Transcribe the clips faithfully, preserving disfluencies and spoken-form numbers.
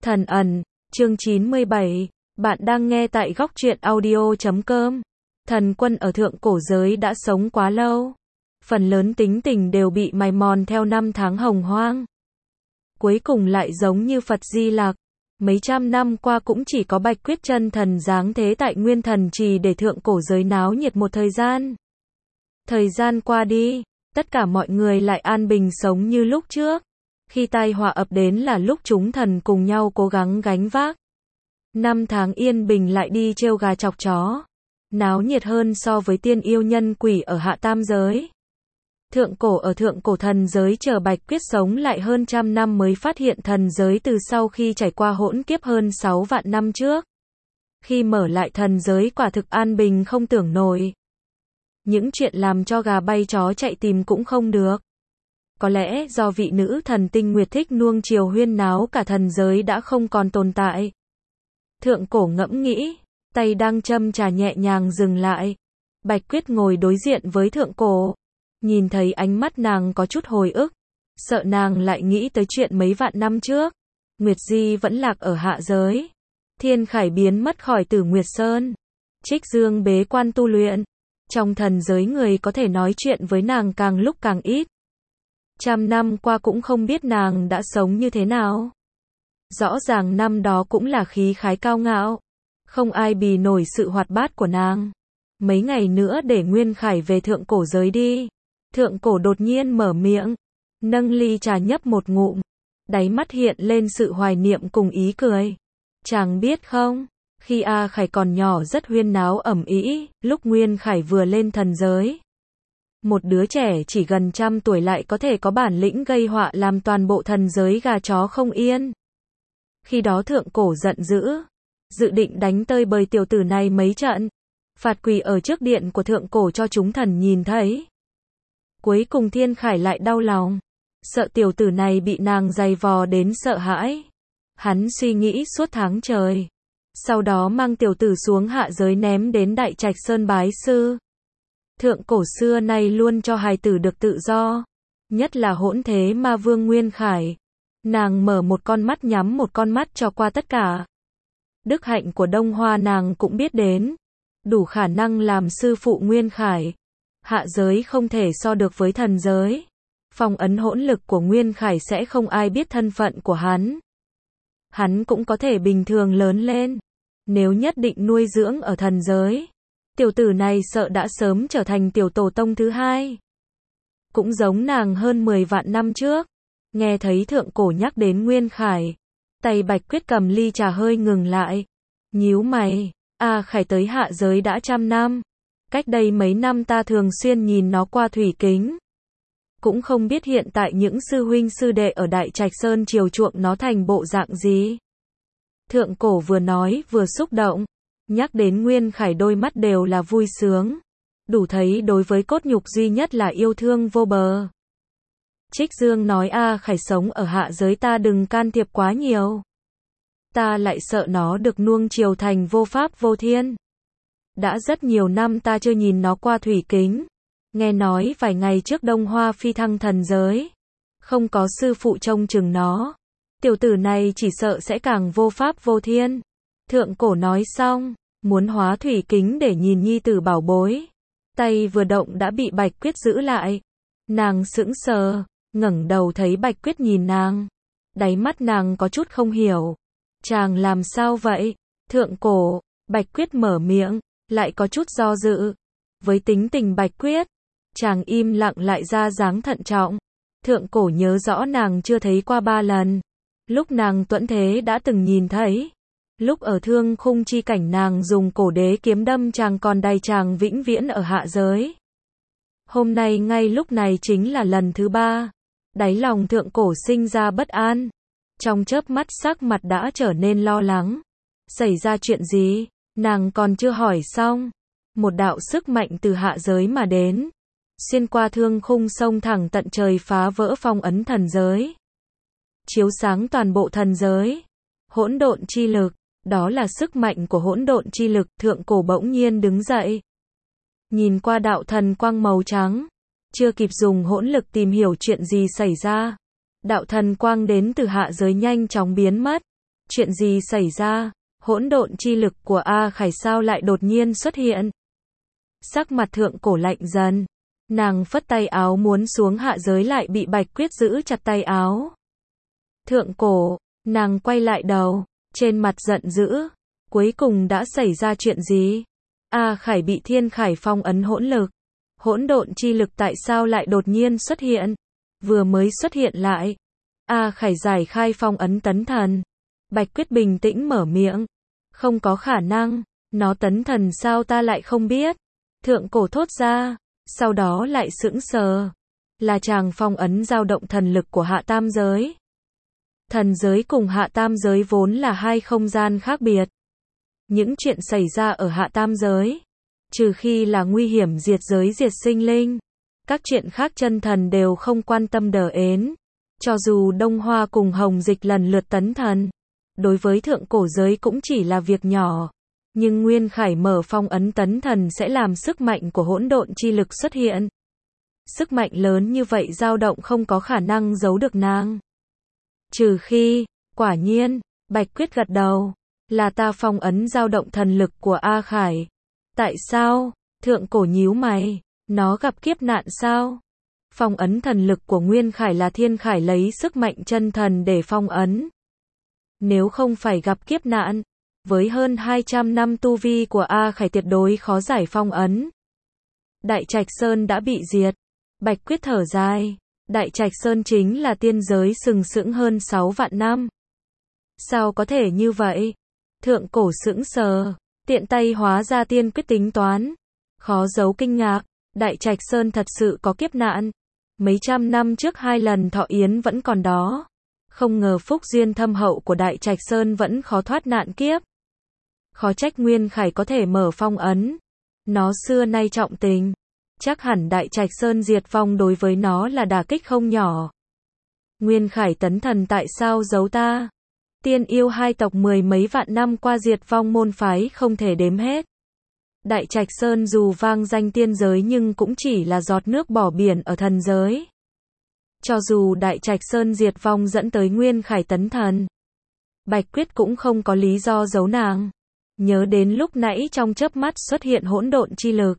Thần ẩn, chương chín mươi bảy, bạn đang nghe tại góc truyện audio chấm com. Thần quân ở thượng cổ giới đã sống quá lâu. Phần lớn tính tình đều bị mài mòn theo năm tháng hồng hoang. Cuối cùng lại giống như Phật Di Lặc. Mấy trăm năm qua cũng chỉ có Bạch Quyết chân thần giáng thế tại Nguyên Thần Trì để thượng cổ giới náo nhiệt một thời gian. Thời gian qua đi, tất cả mọi người lại an bình sống như lúc trước. Khi tai họa ập đến là lúc chúng thần cùng nhau cố gắng gánh vác. Năm tháng yên bình lại đi trêu gà chọc chó. Náo nhiệt hơn so với tiên yêu nhân quỷ ở hạ tam giới. Thượng cổ ở thượng cổ thần giới chờ Bạch Quyết sống lại hơn trăm năm mới phát hiện thần giới từ sau khi trải qua hỗn kiếp hơn sáu vạn năm trước. Khi mở lại thần giới quả thực an bình không tưởng nổi. Những chuyện làm cho gà bay chó chạy tìm cũng không được. Có lẽ do vị nữ thần tinh nguyệt thích nuông chiều huyên náo cả thần giới đã không còn tồn tại. Thượng cổ ngẫm nghĩ, tay đang châm trà nhẹ nhàng dừng lại. Bạch Quyết ngồi đối diện với thượng cổ. Nhìn thấy ánh mắt nàng có chút hồi ức. Sợ nàng lại nghĩ tới chuyện mấy vạn năm trước. Nguyệt Di vẫn lạc ở hạ giới. Thiên Khải biến mất khỏi Tử Nguyệt Sơn. Trích Dương bế quan tu luyện. Trong thần giới người có thể nói chuyện với nàng càng lúc càng ít. Trăm năm qua cũng không biết nàng đã sống như thế nào. Rõ ràng năm đó cũng là khí khái cao ngạo. Không ai bì nổi sự hoạt bát của nàng. Mấy ngày nữa để Nguyên Khải về thượng cổ giới đi. Thượng cổ đột nhiên mở miệng. Nâng ly trà nhấp một ngụm. Đáy mắt hiện lên sự hoài niệm cùng ý cười. Chàng biết không? Khi A Khải còn nhỏ rất huyên náo ầm ĩ, lúc Nguyên Khải vừa lên thần giới. Một đứa trẻ chỉ gần trăm tuổi lại có thể có bản lĩnh gây họa làm toàn bộ thần giới gà chó không yên. Khi đó thượng cổ giận dữ, dự định đánh tơi bời tiểu tử này mấy trận, phạt quỳ ở trước điện của thượng cổ cho chúng thần nhìn thấy. Cuối cùng Thiên Khải lại đau lòng, sợ tiểu tử này bị nàng giày vò đến sợ hãi. Hắn suy nghĩ suốt tháng trời, sau đó mang tiểu tử xuống hạ giới ném đến Đại Trạch Sơn bái sư. Thượng cổ xưa nay luôn cho hài tử được tự do, nhất là hỗn thế ma vương Nguyên Khải. Nàng mở một con mắt nhắm một con mắt cho qua tất cả. Đức hạnh của Đông Hoa nàng cũng biết đến, đủ khả năng làm sư phụ Nguyên Khải. Hạ giới không thể so được với thần giới. Phong ấn hỗn lực của Nguyên Khải sẽ không ai biết thân phận của hắn. Hắn cũng có thể bình thường lớn lên. Nếu nhất định nuôi dưỡng ở thần giới, tiểu tử này sợ đã sớm trở thành tiểu tổ tông thứ hai. Cũng giống nàng hơn mười vạn năm trước. Nghe thấy thượng cổ nhắc đến Nguyên Khải, tay Bạch Quyết cầm ly trà hơi ngừng lại. Nhíu mày, A Khải tới hạ giới đã trăm năm. Cách đây mấy năm ta thường xuyên nhìn nó qua thủy kính. Cũng không biết hiện tại những sư huynh sư đệ ở Đại Trạch Sơn chiều chuộng nó thành bộ dạng gì. Thượng cổ vừa nói vừa xúc động. Nhắc đến Nguyên Khải đôi mắt đều là vui sướng. Đủ thấy đối với cốt nhục duy nhất là yêu thương vô bờ. Trích Dương nói A Khải sống ở hạ giới ta đừng can thiệp quá nhiều. Ta lại sợ nó được nuông chiều thành vô pháp vô thiên. Đã rất nhiều năm ta chưa nhìn nó qua thủy kính. Nghe nói vài ngày trước Đông Hoa phi thăng thần giới. Không có sư phụ trông chừng nó. Tiểu tử này chỉ sợ sẽ càng vô pháp vô thiên. Thượng cổ nói xong, muốn hóa thủy kính để nhìn nhi tử bảo bối. Tay vừa động đã bị Bạch Quyết giữ lại. Nàng sững sờ, ngẩng đầu thấy Bạch Quyết nhìn nàng. Đáy mắt nàng có chút không hiểu. Chàng làm sao vậy? Thượng cổ, Bạch Quyết mở miệng, lại có chút do dự. Với tính tình Bạch Quyết, chàng im lặng lại ra dáng thận trọng. Thượng cổ nhớ rõ nàng chưa thấy qua ba lần. Lúc nàng tuẫn thế đã từng nhìn thấy. Lúc ở Thương Khung chi cảnh nàng dùng cổ đế kiếm đâm chàng còn đày chàng vĩnh viễn ở hạ giới. Hôm nay ngay lúc này chính là lần thứ ba. Đáy lòng thượng cổ sinh ra bất an. Trong chớp mắt sắc mặt đã trở nên lo lắng. Xảy ra chuyện gì? Nàng còn chưa hỏi xong. Một đạo sức mạnh từ hạ giới mà đến. Xuyên qua Thương Khung sông thẳng tận trời phá vỡ phong ấn thần giới. Chiếu sáng toàn bộ thần giới. Hỗn độn chi lực. Đó là sức mạnh của hỗn độn chi lực. Thượng cổ bỗng nhiên đứng dậy. Nhìn qua đạo thần quang màu trắng. Chưa kịp dùng hỗn lực tìm hiểu chuyện gì xảy ra. Đạo thần quang đến từ hạ giới nhanh chóng biến mất. Chuyện gì xảy ra? Hỗn độn chi lực của A Khải sao lại đột nhiên xuất hiện? Sắc mặt thượng cổ lạnh dần. Nàng phất tay áo muốn xuống hạ giới lại bị Bạch Quyết giữ chặt tay áo. Thượng cổ, nàng quay lại đầu, trên mặt giận dữ. Cuối cùng đã xảy ra chuyện gì? A Khải bị Thiên Khải phong ấn hỗn lực. Hỗn độn chi lực tại sao lại đột nhiên xuất hiện? Vừa mới xuất hiện lại. A Khải giải khai phong ấn tấn thần. Bạch Quyết bình tĩnh mở miệng. Không có khả năng, nó tấn thần sao ta lại không biết? Thượng cổ thốt ra, sau đó lại sững sờ. Là chàng phong ấn dao động thần lực của hạ tam giới. Thần giới cùng hạ tam giới vốn là hai không gian khác biệt. Những chuyện xảy ra ở hạ tam giới, trừ khi là nguy hiểm diệt giới diệt sinh linh, các chuyện khác chân thần đều không quan tâm đờ ến. Cho dù Đông Hoa cùng Hồng Dịch lần lượt tấn thần, đối với thượng cổ giới cũng chỉ là việc nhỏ. Nhưng Nguyên Khải mở phong ấn tấn thần sẽ làm sức mạnh của hỗn độn chi lực xuất hiện. Sức mạnh lớn như vậy dao động không có khả năng giấu được nàng. Trừ khi, quả nhiên, Bạch Quyết gật đầu, là ta phong ấn dao động thần lực của A Khải. Tại sao? Thượng cổ nhíu mày, nó gặp kiếp nạn sao? Phong ấn thần lực của Nguyên Khải là Thiên Khải lấy sức mạnh chân thần để phong ấn. Nếu không phải gặp kiếp nạn, với hơn hai trăm năm tu vi của A Khải tuyệt đối khó giải phong ấn. Đại Trạch Sơn đã bị diệt. Bạch Quyết thở dài. Đại Trạch Sơn chính là tiên giới sừng sững hơn sáu vạn năm. Sao có thể như vậy? Thượng cổ sững sờ, tiện tay hóa ra tiên quyết tính toán. Khó giấu kinh ngạc, Đại Trạch Sơn thật sự có kiếp nạn. Mấy trăm năm trước hai lần thọ yến vẫn còn đó. Không ngờ phúc duyên thâm hậu của Đại Trạch Sơn vẫn khó thoát nạn kiếp. Khó trách Nguyên Khải có thể mở phong ấn. Nó xưa nay trọng tình. Chắc hẳn Đại Trạch Sơn diệt vong đối với nó là đả kích không nhỏ. Nguyên Khải tấn thần tại sao giấu ta? Tiên yêu hai tộc mười mấy vạn năm qua diệt vong môn phái không thể đếm hết. Đại Trạch Sơn dù vang danh tiên giới nhưng cũng chỉ là giọt nước bỏ biển ở thần giới. Cho dù Đại Trạch Sơn diệt vong dẫn tới Nguyên Khải tấn thần, Bạch Quyết cũng không có lý do giấu nàng. Nhớ đến lúc nãy trong chớp mắt xuất hiện hỗn độn chi lực.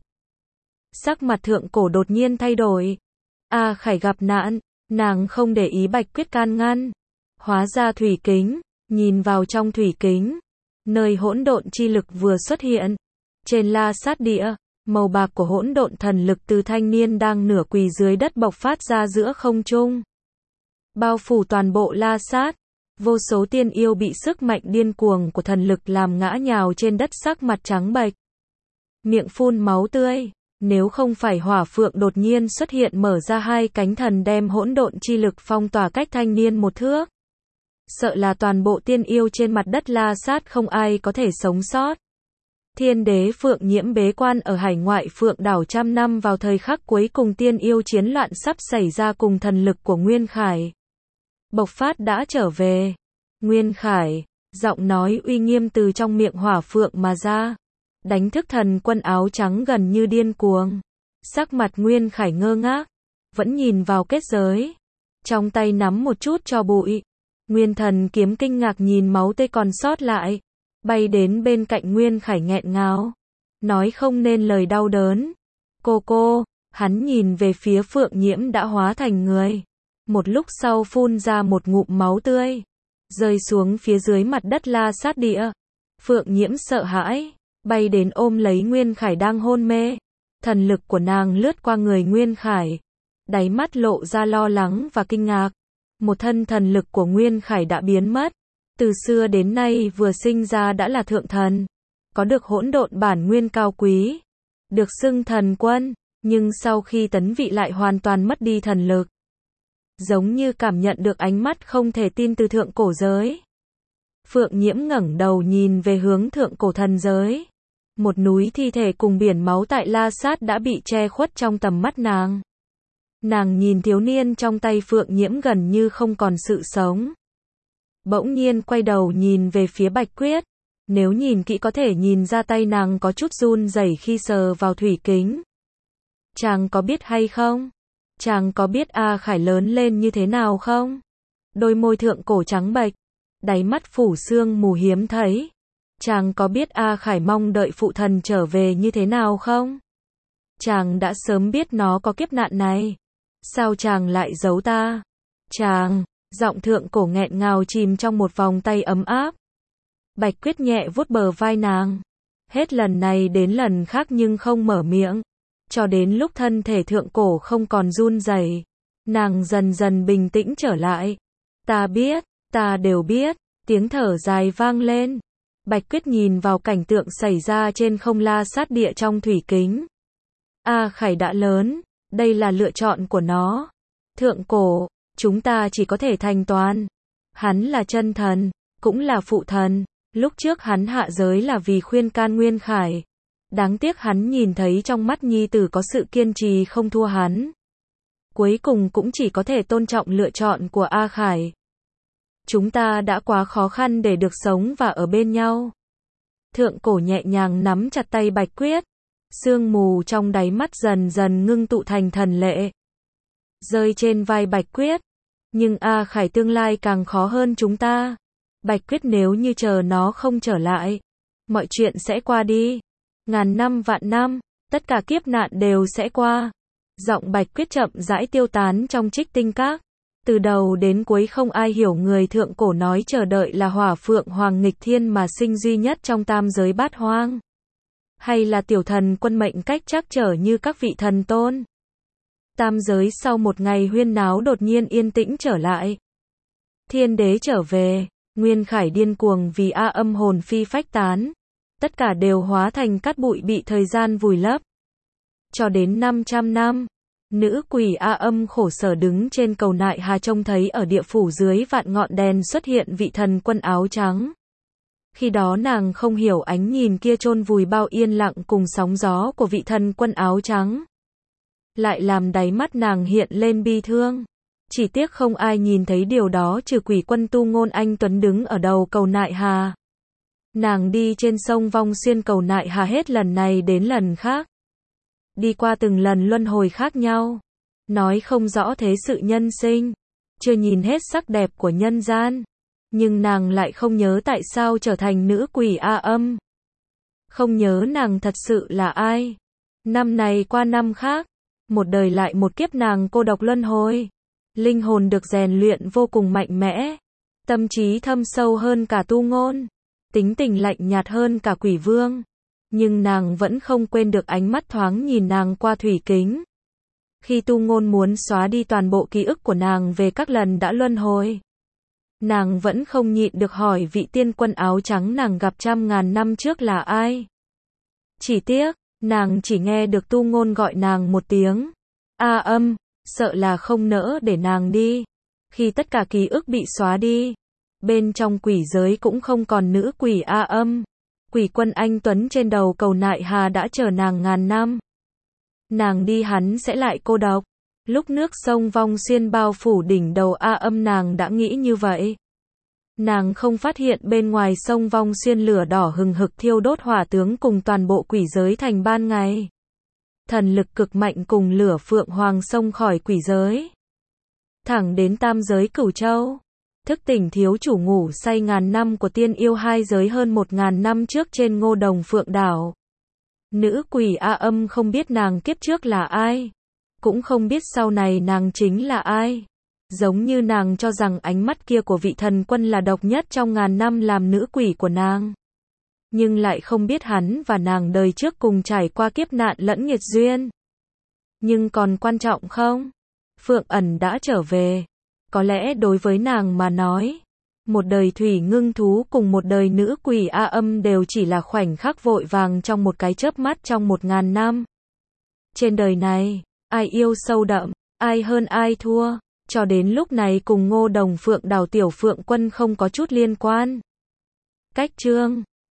Sắc mặt thượng cổ đột nhiên thay đổi. A Khải gặp nạn, nàng không để ý Bạch Quyết can ngăn. Hóa ra thủy kính, nhìn vào trong thủy kính. Nơi hỗn độn chi lực vừa xuất hiện. Trên La Sát địa, màu bạc của hỗn độn thần lực từ thanh niên đang nửa quỳ dưới đất bộc phát ra giữa không trung. Bao phủ toàn bộ La Sát. Vô số tiên yêu bị sức mạnh điên cuồng của thần lực làm ngã nhào trên đất sắc mặt trắng bệch. Miệng phun máu tươi. Nếu không phải hỏa phượng đột nhiên xuất hiện mở ra hai cánh thần đem hỗn độn chi lực phong tỏa cách thanh niên một thước. Sợ là toàn bộ tiên yêu trên mặt đất La Sát không ai có thể sống sót. Thiên đế Phượng Nhiễm bế quan ở hải ngoại Phượng đảo trăm năm vào thời khắc cuối cùng tiên yêu chiến loạn sắp xảy ra cùng thần lực của Nguyên Khải. Bộc phát đã trở về. Nguyên Khải, giọng nói uy nghiêm từ trong miệng hỏa phượng mà ra. Đánh thức thần quân áo trắng gần như điên cuồng. Sắc mặt Nguyên Khải ngơ ngác, vẫn nhìn vào kết giới. Trong tay nắm một chút tro bụi. Nguyên thần kiếm kinh ngạc nhìn máu tươi còn sót lại. Bay đến bên cạnh Nguyên Khải nghẹn ngào. Nói không nên lời đau đớn. Cô cô, hắn nhìn về phía Phượng Nhiễm đã hóa thành người. Một lúc sau phun ra một ngụm máu tươi. Rơi xuống phía dưới mặt đất La Sát địa. Phượng Nhiễm sợ hãi. Bay đến ôm lấy Nguyên Khải đang hôn mê. Thần lực của nàng lướt qua người Nguyên Khải. Đáy mắt lộ ra lo lắng và kinh ngạc. Một thân thần lực của Nguyên Khải đã biến mất. Từ xưa đến nay vừa sinh ra đã là thượng thần. Có được hỗn độn bản nguyên cao quý. Được xưng thần quân. Nhưng sau khi tấn vị lại hoàn toàn mất đi thần lực. Giống như cảm nhận được ánh mắt không thể tin từ thượng cổ giới. Phượng Nhiễm ngẩng đầu nhìn về hướng thượng cổ thần giới. Một núi thi thể cùng biển máu tại La Sát đã bị che khuất trong tầm mắt nàng. Nàng nhìn thiếu niên trong tay Phượng Nhiễm gần như không còn sự sống. Bỗng nhiên quay đầu nhìn về phía Bạch Quyết. Nếu nhìn kỹ có thể nhìn ra tay nàng có chút run rẩy khi sờ vào thủy kính. Chàng có biết hay không? Chàng có biết A Khải lớn lên như thế nào không? Đôi môi thượng cổ trắng bệch. đáy mắt phủ sương mù hiếm thấy. Chàng có biết A Khải mong đợi phụ thần trở về như thế nào không? Chàng đã sớm biết nó có kiếp nạn này. Sao chàng lại giấu ta? Chàng, giọng thượng cổ nghẹn ngào chìm trong một vòng tay ấm áp. Bạch Quyết nhẹ vuốt bờ vai nàng. Hết lần này đến lần khác nhưng không mở miệng. Cho đến lúc thân thể thượng cổ không còn run rẩy, nàng dần dần bình tĩnh trở lại. Ta biết, ta đều biết, tiếng thở dài vang lên. Bạch Quyết nhìn vào cảnh tượng xảy ra trên không la sát địa trong thủy kính. A Khải đã lớn, đây là lựa chọn của nó. Thượng cổ, chúng ta chỉ có thể thành toàn. Hắn là chân thần, cũng là phụ thần. Lúc trước hắn hạ giới là vì khuyên can Nguyên Khải. Đáng tiếc hắn nhìn thấy trong mắt nhi tử có sự kiên trì không thua hắn. Cuối cùng cũng chỉ có thể tôn trọng lựa chọn của A Khải. Chúng ta đã quá khó khăn để được sống và ở bên nhau. Thượng cổ nhẹ nhàng nắm chặt tay Bạch Quyết. Sương mù trong đáy mắt dần dần ngưng tụ thành thần lệ. Rơi trên vai Bạch Quyết. Nhưng A Khải tương lai càng khó hơn chúng ta. Bạch Quyết nếu như chờ nó không trở lại, mọi chuyện sẽ qua đi. Ngàn năm vạn năm, tất cả kiếp nạn đều sẽ qua. Giọng Bạch Quyết chậm rãi tiêu tán trong Trích Tinh Các. Từ đầu đến cuối không ai hiểu người thượng cổ nói chờ đợi là Hỏa Phượng Hoàng nghịch thiên mà sinh duy nhất trong tam giới bát hoang. Hay là tiểu thần quân mệnh cách chắc trở như các vị thần tôn. Tam giới sau một ngày huyên náo đột nhiên yên tĩnh trở lại. Thiên đế trở về, Nguyên Khải điên cuồng vì A Âm hồn phi phách tán. Tất cả đều hóa thành cát bụi bị thời gian vùi lấp. Cho đến năm trăm năm, nữ quỷ A Âm khổ sở đứng trên cầu Nại Hà trông thấy ở địa phủ dưới vạn ngọn đèn xuất hiện vị thần quân áo trắng. Khi đó nàng không hiểu ánh nhìn kia chôn vùi bao yên lặng cùng sóng gió của vị thần quân áo trắng. Lại làm đáy mắt nàng hiện lên bi thương. Chỉ tiếc không ai nhìn thấy điều đó trừ quỷ quân Tu Ngôn Anh Tuấn đứng ở đầu cầu Nại Hà. Nàng đi trên sông Vong Xuyên cầu Nại Hà hết lần này đến lần khác. Đi qua từng lần luân hồi khác nhau. Nói không rõ thế sự nhân sinh. Chưa nhìn hết sắc đẹp của nhân gian. Nhưng nàng lại không nhớ tại sao trở thành nữ quỷ A Âm. Không nhớ nàng thật sự là ai. Năm này qua năm khác. Một đời lại một kiếp nàng cô độc luân hồi. Linh hồn được rèn luyện vô cùng mạnh mẽ. Tâm trí thâm sâu hơn cả Tu Ngôn. Tính tình lạnh nhạt hơn cả Quỷ Vương. Nhưng nàng vẫn không quên được ánh mắt thoáng nhìn nàng qua thủy kính. Khi Tu Ngôn muốn xóa đi toàn bộ ký ức của nàng về các lần đã luân hồi. Nàng vẫn không nhịn được hỏi vị tiên quân áo trắng nàng gặp trăm ngàn năm trước là ai. Chỉ tiếc, nàng chỉ nghe được Tu Ngôn gọi nàng một tiếng. A Âm, sợ là không nỡ để nàng đi. Khi tất cả ký ức bị xóa đi, bên trong quỷ giới cũng không còn nữ quỷ A Âm. Quỷ quân anh Tuấn trên đầu cầu Nại Hà đã chờ nàng ngàn năm. Nàng đi hắn sẽ lại cô độc. Lúc nước sông Vong Xuyên bao phủ đỉnh đầu A Âm nàng đã nghĩ như vậy. Nàng không phát hiện bên ngoài sông Vong Xuyên lửa đỏ hừng hực thiêu đốt hỏa tướng cùng toàn bộ quỷ giới thành ban ngày. Thần lực cực mạnh cùng lửa phượng hoàng xông khỏi quỷ giới. Thẳng đến tam giới Cửu Châu. Thức tỉnh thiếu chủ ngủ say ngàn năm của tiên yêu hai giới hơn một ngàn năm trước trên Ngô Đồng Phượng Đảo. Nữ quỷ A Âm không biết nàng kiếp trước là ai. Cũng không biết sau này nàng chính là ai. Giống như nàng cho rằng ánh mắt kia của vị thần quân là độc nhất trong ngàn năm làm nữ quỷ của nàng. Nhưng lại không biết hắn và nàng đời trước cùng trải qua kiếp nạn lẫn nghiệt duyên. Nhưng còn quan trọng không? Phượng Ẩn đã trở về. Có lẽ đối với nàng mà nói, một đời thủy ngưng thú cùng một đời nữ quỷ A Âm đều chỉ là khoảnh khắc vội vàng trong một cái chớp mắt trong một ngàn năm. Trên đời này, ai yêu sâu đậm, ai hơn ai thua, cho đến lúc này cùng Ngô Đồng Phượng Đảo tiểu phượng quân không có chút liên quan. Cách chương